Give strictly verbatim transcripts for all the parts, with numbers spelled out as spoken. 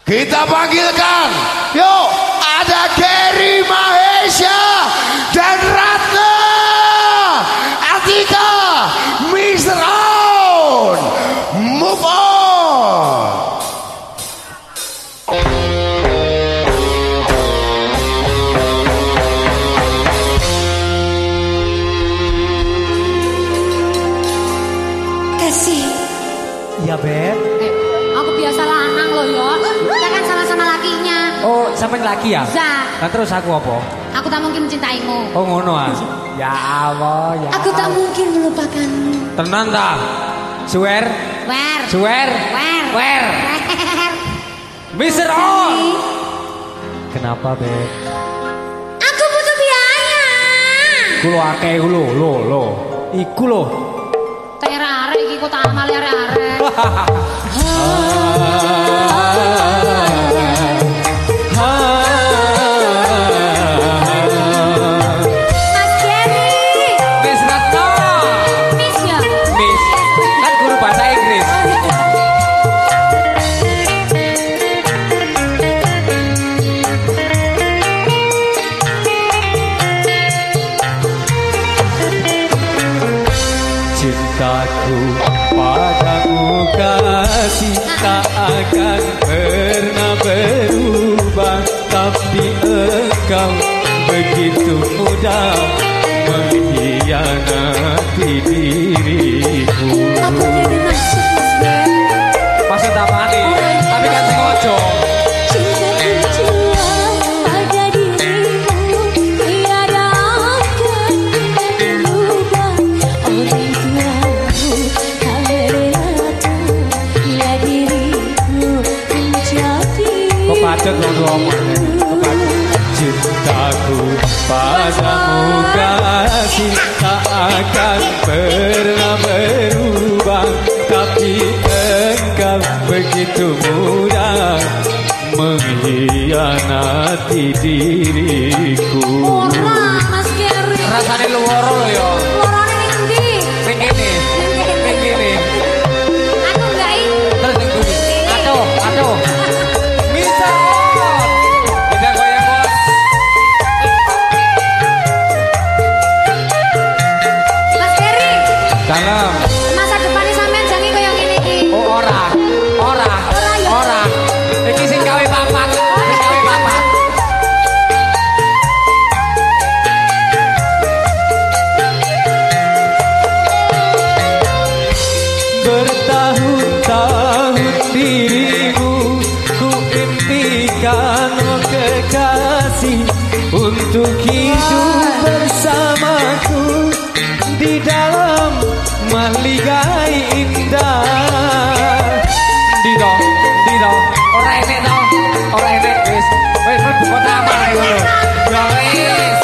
Kita panggilkan, yuk ada Gary Mahesha dan Ratna Atika, mister On, move on. Kasih. Iya Beb. Eh, aku biasa lanang loh ya. Kita kan sama-sama lakinya. Oh sampai laki ya? Bisa. Nah terus aku apa? Aku tak mungkin mencintaimu. Oh ngono ah. Ya Allah ya. Aku tak mungkin melupakanmu. Tenan tak? Swear? Wer. Swear? Wer. Wer. mister On. Kenapa Beb? Aku butuh biaya. Kulo akeh kulo, lo lo. Iku lo. Terare iki kok tak amal arek-arek. Mas Gary. Miss Ratna. Miss ya. Miss. Kan guru bahasa Inggris. Cintaku padamu kasih tak akan pernah berubah, tapi engkau begitu mudah mengkhianati diriku. Apa jadi maksud Mas Gary? Maksud apa nih? Tapi kan sengaja. Cintaku jual pada dirimu, tiada akan berubah. Orang tuamu tak merelakan bila dirimu menjadi. Kok pacet lo ngomongnya? Kok pacet? Cintaku padamu kasih tak akan pernah berubah, tapi engkau begitu mudah mengkhianati diriku. Ora Mas Gary. Rasane luworo lho ya. Lorone ning ndi? Ning kene. Ning kene. Aku enggak ini. Terus ning kuwi. Aduh, aduh. Bisa. Kita goyang, Bos. Mas Gary, Dalam. masa depan sampean jange koyo ngene iki. Oh ora, ora, ora. Iki sing gawe papat, sing gawe papat. Bertahun-tahun dirimu ku impikan, oh kekasih, untuk hidup bersamaku di dalam mahligai indah. Dino, Dino, ora enek to, ora enek wis, wis mlebu kota amal ae ngono. Ya wis.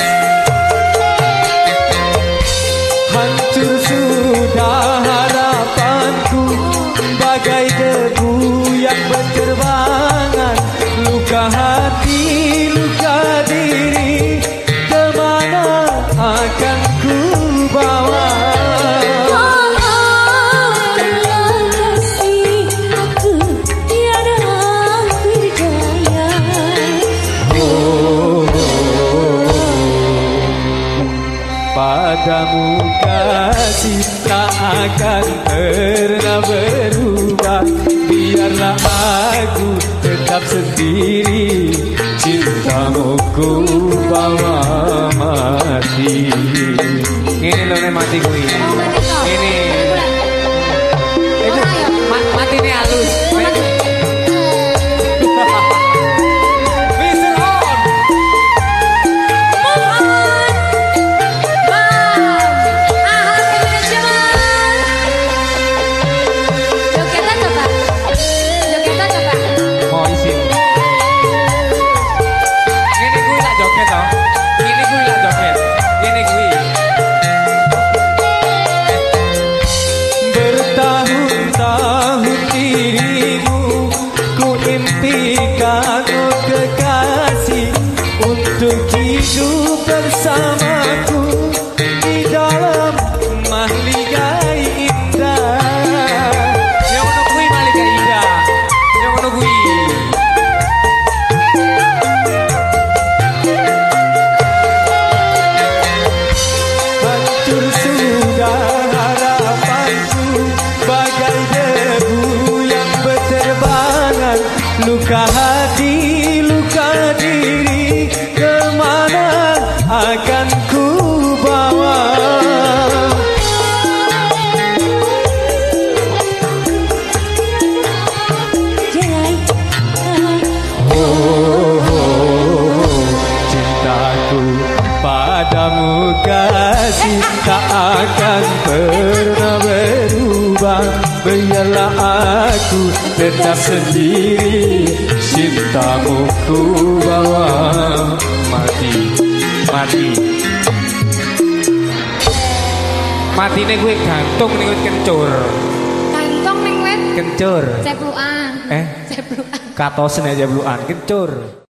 Hancur sudah harapanku, bagai debu yang berterbangan, luka hati, luka diri, kemana akan ku bawa? Padamu kasih tak akan pernah berubah, biarlah aku tetap sendiri, cintamu ku bawa mati. Ini loh nih mati kui. Ini. Itu mati ini halus. Untuk hidup bersamaku di dalam mahligai indah. Yang ono kuwi mahligai indah. Yang ono kuwi. luka hati, luka diri, kemana akan ku bawa? Padamu kasih tak akan pernah berubah. Biarlah aku tetap sendiri, cintamu ku bawa. Mati, mati, mati nih gue gantung nih gue kencur. Gantung ning wit. Kencur. Ceplukan. Eh? Ceplukan. Katosen aja beluan kencur.